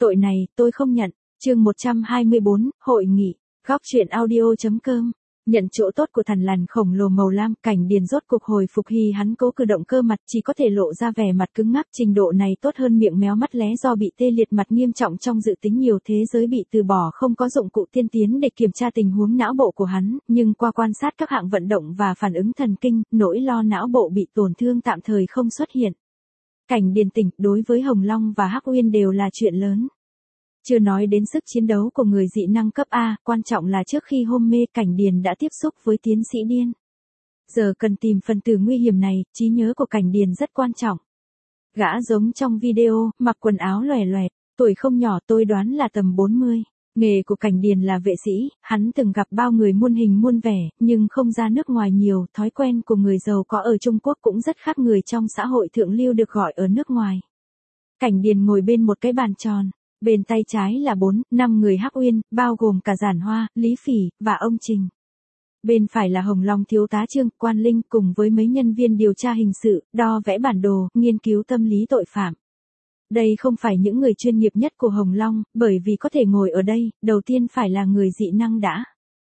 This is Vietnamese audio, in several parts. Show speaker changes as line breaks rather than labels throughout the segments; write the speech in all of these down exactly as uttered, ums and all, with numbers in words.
Tội này, tôi không nhận. Chương một trăm hai mươi bốn, hội nghị. Góc truyện audio.com. Nhận chỗ tốt của thằn lằn khổng lồ màu lam, Cảnh Điền rốt cuộc hồi phục khi hắn cố cử động cơ mặt, chỉ có thể lộ ra vẻ mặt cứng ngắc, trình độ này tốt hơn miệng méo mắt lé do bị tê liệt mặt nghiêm trọng trong dự tính nhiều thế giới bị từ bỏ không có dụng cụ tiên tiến để kiểm tra tình huống não bộ của hắn, nhưng qua quan sát các hạng vận động và phản ứng thần kinh, nỗi lo não bộ bị tổn thương tạm thời không xuất hiện. Cảnh Điền tỉnh, đối với Hồng Long và Hắc Uyên đều là chuyện lớn. Chưa nói đến sức chiến đấu của người dị năng cấp A, quan trọng là trước khi hôn mê Cảnh Điền đã tiếp xúc với tiến sĩ điên. Giờ cần tìm phần tử nguy hiểm này, trí nhớ của Cảnh Điền rất quan trọng. Gã giống trong video, mặc quần áo lòe loẹt, tuổi không nhỏ tôi đoán là tầm bốn mươi. Nghề của Cảnh Điền là vệ sĩ, hắn từng gặp bao người muôn hình muôn vẻ, nhưng không ra nước ngoài nhiều, thói quen của người giàu có ở Trung Quốc cũng rất khác người trong xã hội thượng lưu được gọi ở nước ngoài. Cảnh Điền ngồi bên một cái bàn tròn. Bên tay trái là bốn, năm người Hắc Uyên, bao gồm cả Giản Hoa, Lý Phỉ, và ông Trình. Bên phải là Hồng Long thiếu tá Trương, Quan Linh cùng với mấy nhân viên điều tra hình sự, đo vẽ bản đồ, nghiên cứu tâm lý tội phạm. Đây không phải những người chuyên nghiệp nhất của Hồng Long, bởi vì có thể ngồi ở đây, đầu tiên phải là người dị năng đã.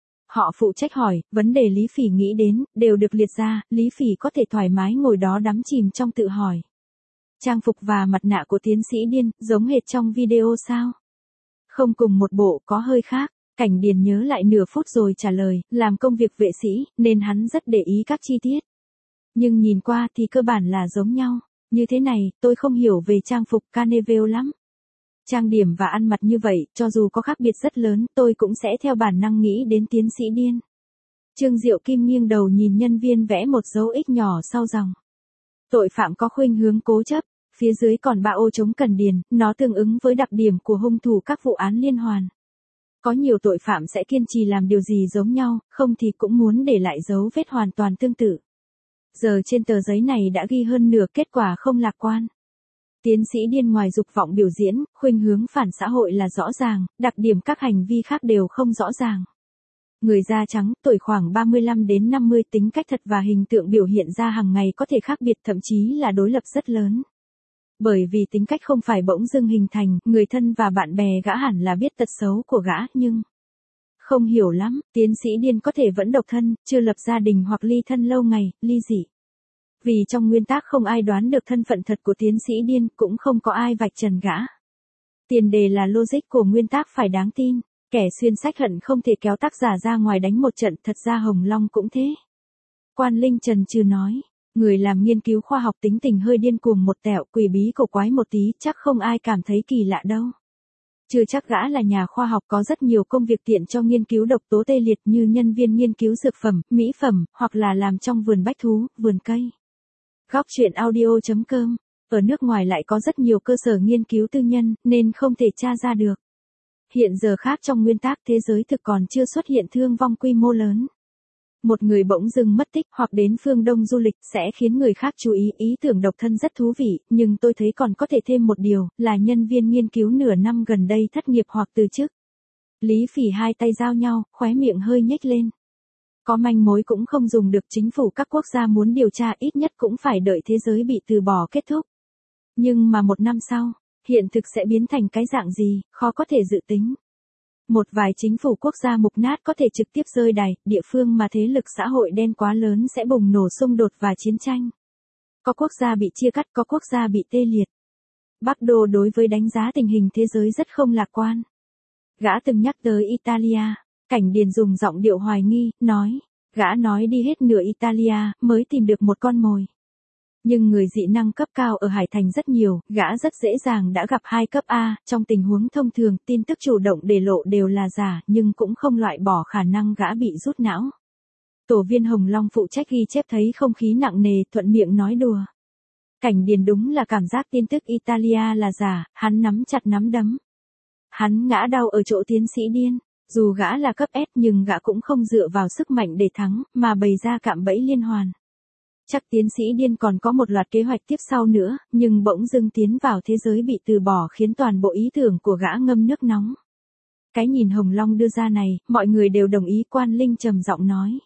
Họ phụ trách hỏi, vấn đề Lý Phỉ nghĩ đến, đều được liệt ra, Lý Phỉ có thể thoải mái ngồi đó đắm chìm trong tự hỏi. Trang phục và mặt nạ của tiến sĩ điên, giống hệt trong video sao? Không cùng một bộ, có hơi khác. Cảnh Điền nhớ lại nửa phút rồi trả lời, làm công việc vệ sĩ, nên hắn rất để ý các chi tiết. Nhưng nhìn qua thì cơ bản là giống nhau. Như thế này, tôi không hiểu về trang phục Carnival lắm. Trang điểm và ăn mặc như vậy, cho dù có khác biệt rất lớn, tôi cũng sẽ theo bản năng nghĩ đến tiến sĩ điên. Trương Diệu Kim nghiêng đầu nhìn nhân viên vẽ một dấu X nhỏ sau dòng. Tội phạm có khuynh hướng cố chấp, phía dưới còn ba ô chống cần điền, nó tương ứng với đặc điểm của hung thủ các vụ án liên hoàn. Có nhiều tội phạm sẽ kiên trì làm điều gì giống nhau, không thì cũng muốn để lại dấu vết hoàn toàn tương tự. Giờ trên tờ giấy này đã ghi hơn nửa kết quả không lạc quan. Tiến sĩ điên ngoài dục vọng biểu diễn, khuynh hướng phản xã hội là rõ ràng, đặc điểm các hành vi khác đều không rõ ràng. Người da trắng, tuổi khoảng ba mươi lăm đến năm mươi, tính cách thật và hình tượng biểu hiện ra hàng ngày có thể khác biệt, thậm chí là đối lập rất lớn. Bởi vì tính cách không phải bỗng dưng hình thành, người thân và bạn bè gã hẳn là biết tật xấu của gã, nhưng không hiểu lắm, tiến sĩ điên có thể vẫn độc thân, chưa lập gia đình hoặc ly thân lâu ngày, ly dị. Vì trong nguyên tắc không ai đoán được thân phận thật của tiến sĩ điên, cũng không có ai vạch trần gã. Tiền đề là logic của nguyên tắc phải đáng tin. Kẻ xuyên sách hận không thể kéo tác giả ra ngoài đánh một trận, thật ra Hồng Long cũng thế. Quan Linh trần trừ nói, người làm nghiên cứu khoa học tính tình hơi điên cuồng một tẹo, quỷ bí cổ quái một tí, chắc không ai cảm thấy kỳ lạ đâu. Chưa chắc gã là nhà khoa học, có rất nhiều công việc tiện cho nghiên cứu độc tố tê liệt như nhân viên nghiên cứu dược phẩm, mỹ phẩm, hoặc là làm trong vườn bách thú, vườn cây. Góc truyện audio.com. Ở nước ngoài lại có rất nhiều cơ sở nghiên cứu tư nhân, nên không thể tra ra được. Hiện giờ khác trong nguyên tắc thế giới thực còn chưa xuất hiện thương vong quy mô lớn. Một người bỗng dưng mất tích hoặc đến phương Đông du lịch sẽ khiến người khác chú ý, ý tưởng độc thân rất thú vị, nhưng tôi thấy còn có thể thêm một điều, là nhân viên nghiên cứu nửa năm gần đây thất nghiệp hoặc từ chức. Lý Phỉ hai tay giao nhau, khóe miệng hơi nhếch lên. Có manh mối cũng không dùng được, chính phủ các quốc gia muốn điều tra ít nhất cũng phải đợi thế giới bị từ bỏ kết thúc. Nhưng mà một năm sau, hiện thực sẽ biến thành cái dạng gì, khó có thể dự tính. Một vài chính phủ quốc gia mục nát có thể trực tiếp rơi đài, địa phương mà thế lực xã hội đen quá lớn sẽ bùng nổ xung đột và chiến tranh. Có quốc gia bị chia cắt, có quốc gia bị tê liệt. Bắc Đô đối với đánh giá tình hình thế giới rất không lạc quan. Gã từng nhắc tới Italia, Cảnh Điền dùng giọng điệu hoài nghi, nói, gã nói đi hết nửa Italia, mới tìm được một con mồi. Nhưng người dị năng cấp cao ở Hải Thành rất nhiều, gã rất dễ dàng đã gặp hai cấp A, trong tình huống thông thường, tin tức chủ động để lộ đều là giả, nhưng cũng không loại bỏ khả năng gã bị rút não. Tổ viên Hồng Long phụ trách ghi chép thấy không khí nặng nề, thuận miệng nói đùa. Cảnh Điền đúng là cảm giác tin tức Italia là giả, hắn nắm chặt nắm đấm. Hắn ngã đau ở chỗ tiến sĩ điên, dù gã là cấp S nhưng gã cũng không dựa vào sức mạnh để thắng, mà bày ra cạm bẫy liên hoàn. Chắc tiến sĩ điên còn có một loạt kế hoạch tiếp sau nữa, nhưng bỗng dưng tiến vào thế giới bị từ bỏ khiến toàn bộ ý tưởng của gã ngâm nước nóng. Cái nhìn Hồng Long đưa ra này, mọi người đều đồng ý. Quan Linh trầm giọng nói.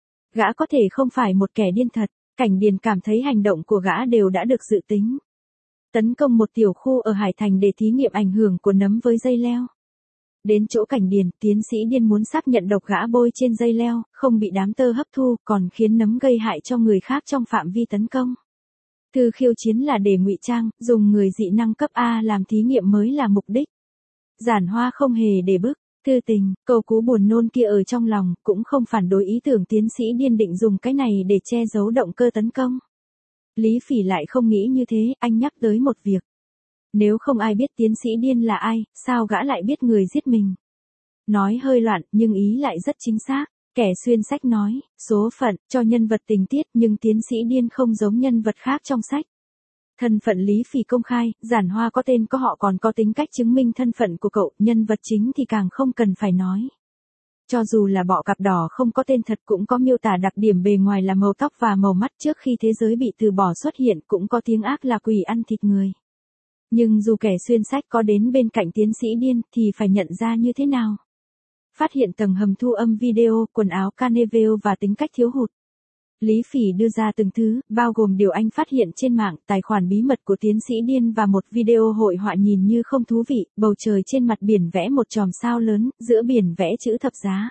Gã có thể không phải một kẻ điên thật, Cảnh Điền cảm thấy hành động của gã đều đã được dự tính. tấn công một tiểu khu ở Hải Thành để thí nghiệm ảnh hưởng của nấm với dây leo. Đến chỗ Cảnh Điền, tiến sĩ điên muốn xác nhận độc gã bôi trên dây leo, không bị đám tơ hấp thu, còn khiến nấm gây hại cho người khác trong phạm vi tấn công. Thư khiêu chiến là để ngụy trang, dùng người dị năng cấp A làm thí nghiệm mới là mục đích. Giản Hoa không hề để bức, Thư Tình, câu cú buồn nôn kia ở trong lòng, cũng không phản đối ý tưởng tiến sĩ điên định dùng cái này để che giấu động cơ tấn công. Lý Phỉ lại không nghĩ như thế, anh nhắc tới một việc. Nếu không ai biết tiến sĩ điên là ai, sao gã lại biết người giết mình? Nói hơi loạn, nhưng ý lại rất chính xác. Kẻ xuyên sách nói, số phận, cho nhân vật tình tiết, nhưng tiến sĩ điên không giống nhân vật khác trong sách. Thân phận Lý Phỉ công khai, Giản Hoa có tên có họ còn có tính cách chứng minh thân phận của cậu, nhân vật chính thì càng không cần phải nói. Cho dù là bọ cạp đỏ không có tên thật cũng có miêu tả đặc điểm bề ngoài là màu tóc và màu mắt, trước khi thế giới bị từ bỏ xuất hiện cũng có tiếng ác là quỷ ăn thịt người. Nhưng dù kẻ xuyên sách có đến bên cạnh tiến sĩ điên thì phải nhận ra như thế nào? Phát hiện tầng hầm thu âm video, quần áo Carnival và tính cách thiếu hụt. Lý Phỉ đưa ra từng thứ, bao gồm điều anh phát hiện trên mạng, tài khoản bí mật của tiến sĩ điên và một video hội họa nhìn như không thú vị, bầu trời trên mặt biển vẽ một chòm sao lớn, giữa biển vẽ chữ thập giá.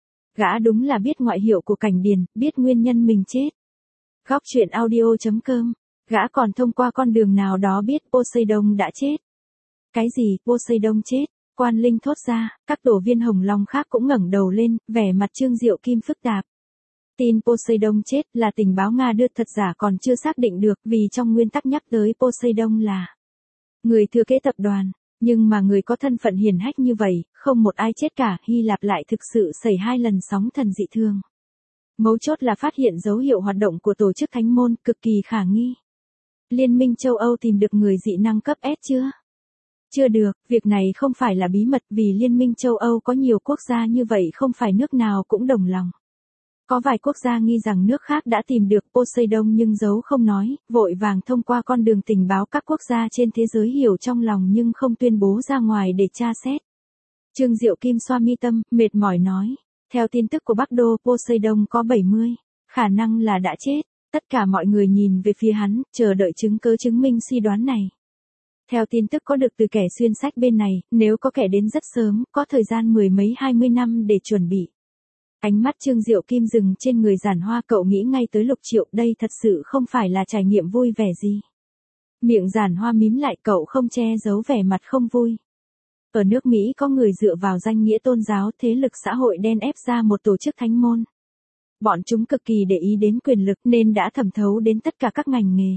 Gã đúng là biết ngoại hiệu của Cảnh Điền, biết nguyên nhân mình chết. Góc truyện audio chấm com, gã còn thông qua con đường nào đó biết Poseidon đã chết. Cái gì, Poseidon chết? Quan Linh thốt ra, các tổ viên Hồng Long khác cũng ngẩng đầu lên, vẻ mặt Trương Diệu Kim phức tạp. Tin Poseidon chết là tình báo Nga đưa, thật giả còn chưa xác định được, vì trong nguyên tắc nhắc tới Poseidon là người thừa kế tập đoàn, nhưng mà người có thân phận hiển hách như vậy, không một ai chết cả. Hy Lạp lại thực sự xảy hai lần sóng thần dị thường. Mấu chốt là phát hiện dấu hiệu hoạt động của tổ chức thánh môn, cực kỳ khả nghi. Liên minh châu Âu tìm được người dị năng cấp S chưa? Chưa được, việc này không phải là bí mật vì Liên minh châu Âu có nhiều quốc gia như vậy, không phải nước nào cũng đồng lòng. Có vài quốc gia nghi rằng nước khác đã tìm được Poseidon nhưng giấu không nói, vội vàng thông qua con đường tình báo các quốc gia trên thế giới hiểu trong lòng nhưng không tuyên bố ra ngoài để tra xét. Trương Diệu Kim xoa mi tâm, mệt mỏi nói. Theo tin tức của Bắc Đô, Poseidon có bảy mươi, khả năng là đã chết. Tất cả mọi người nhìn về phía hắn, chờ đợi chứng cứ chứng minh suy đoán này. Theo tin tức có được từ kẻ xuyên sách bên này, nếu có kẻ đến rất sớm, có thời gian mười mấy hai mươi năm để chuẩn bị. Ánh mắt Trương Diệu Kim dừng trên người Giản Hoa, cậu nghĩ ngay tới Lục Triệu, đây thật sự không phải là trải nghiệm vui vẻ gì. Miệng Giản Hoa mím lại, cậu không che giấu vẻ mặt không vui. Ở nước Mỹ có người dựa vào danh nghĩa tôn giáo, thế lực xã hội đen ép ra một tổ chức thánh môn. Bọn chúng cực kỳ để ý đến quyền lực nên đã thẩm thấu đến tất cả các ngành nghề.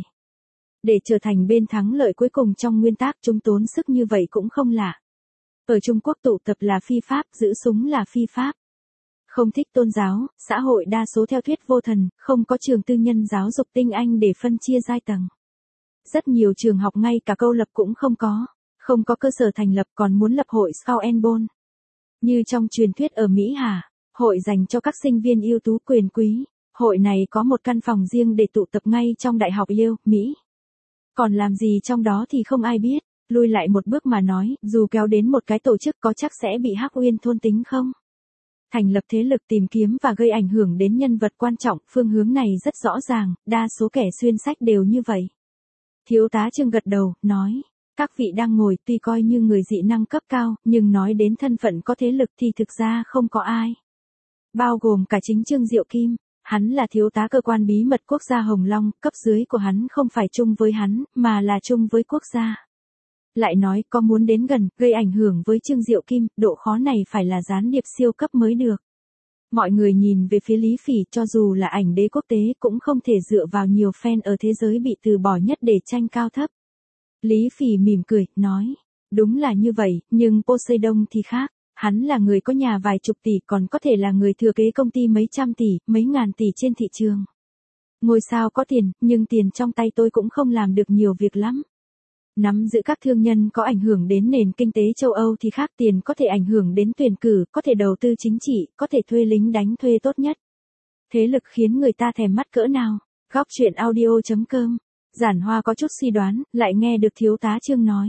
Để trở thành bên thắng lợi cuối cùng trong nguyên tắc, chúng tốn sức như vậy cũng không lạ. Ở Trung Quốc tụ tập là phi pháp, giữ súng là phi pháp. Không thích tôn giáo, xã hội đa số theo thuyết vô thần, không có trường tư nhân giáo dục tinh anh để phân chia giai tầng. Rất nhiều trường học ngay cả câu lập cũng không có, không có cơ sở thành lập còn muốn lập hội Skull and Bones. Như trong truyền thuyết ở Mỹ hả, hội dành cho các sinh viên ưu tú quyền quý, hội này có một căn phòng riêng để tụ tập ngay trong Đại học Yale, Mỹ. Còn làm gì trong đó thì không ai biết, lui lại một bước mà nói, dù kéo đến một cái tổ chức có chắc sẽ bị Hắc Uyên thôn tính không? Thành lập thế lực tìm kiếm và gây ảnh hưởng đến nhân vật quan trọng, phương hướng này rất rõ ràng, đa số kẻ xuyên sách đều như vậy. Thiếu tá Trương gật đầu, nói, các vị đang ngồi tuy coi như người dị năng cấp cao, nhưng nói đến thân phận có thế lực thì thực ra không có ai. Bao gồm cả chính Trương Diệu Kim, hắn là thiếu tá cơ quan bí mật quốc gia Hồng Long, cấp dưới của hắn không phải chung với hắn, mà là chung với quốc gia. Lại nói có muốn đến gần, gây ảnh hưởng với Trương Diệu Kim, độ khó này phải là gián điệp siêu cấp mới được. Mọi người nhìn về phía Lý Phỉ, cho dù là ảnh đế quốc tế cũng không thể dựa vào nhiều fan ở thế giới bị từ bỏ nhất để tranh cao thấp. Lý Phỉ mỉm cười, nói, đúng là như vậy, nhưng Poseidon thì khác, hắn là người có nhà vài chục tỷ, còn có thể là người thừa kế công ty mấy trăm tỷ, mấy ngàn tỷ trên thị trường. Ngôi sao có tiền, nhưng tiền trong tay tôi cũng không làm được nhiều việc lắm. Nắm giữ các thương nhân có ảnh hưởng đến nền kinh tế châu Âu thì khác, tiền có thể ảnh hưởng đến tuyển cử, có thể đầu tư chính trị, có thể thuê lính đánh thuê tốt nhất. Thế lực khiến người ta thèm mắt cỡ nào? Góc truyện audio chấm com. Giản Hoa có chút suy đoán, lại nghe được thiếu tá Trương nói.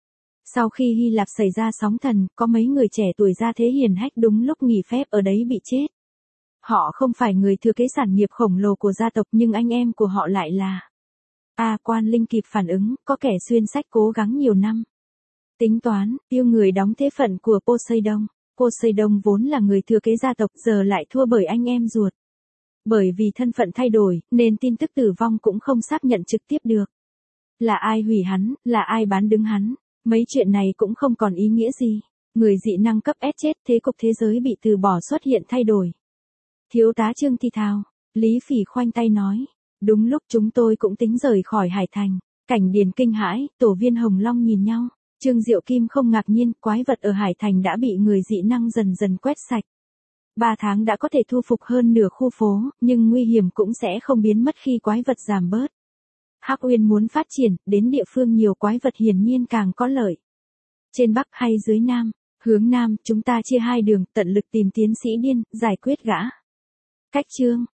Sau khi Hy Lạp xảy ra sóng thần, có mấy người trẻ tuổi ra thế hiển hách đúng lúc nghỉ phép ở đấy bị chết. Họ không phải người thừa kế sản nghiệp khổng lồ của gia tộc nhưng anh em của họ lại là. A Quan Linh kịp phản ứng, có kẻ xuyên sách cố gắng nhiều năm. Tính toán, yêu người đóng thế phận của Poseidon. Poseidon vốn là người thừa kế gia tộc giờ lại thua bởi anh em ruột. Bởi vì thân phận thay đổi, nên tin tức tử vong cũng không xác nhận trực tiếp được. Là ai hủy hắn, là ai bán đứng hắn, mấy chuyện này cũng không còn ý nghĩa gì. Người dị năng cấp S chết, thế cục thế giới bị từ bỏ xuất hiện thay đổi. Thiếu tá Trương thì thào, Lý Phỉ khoanh tay nói. Đúng lúc chúng tôi cũng tính rời khỏi Hải Thành. Cảnh Điền kinh hãi, tổ viên Hồng Long nhìn nhau. Trương Diệu Kim không ngạc nhiên, quái vật ở Hải Thành đã bị người dị năng dần dần quét sạch. Ba tháng đã có thể thu phục hơn nửa khu phố, nhưng nguy hiểm cũng sẽ không biến mất khi quái vật giảm bớt. Hắc Uyên muốn phát triển, đến địa phương nhiều quái vật hiển nhiên càng có lợi. Trên Bắc hay dưới Nam? Hướng Nam, chúng ta chia hai đường, tận lực tìm tiến sĩ điên, giải quyết gã. Cách chương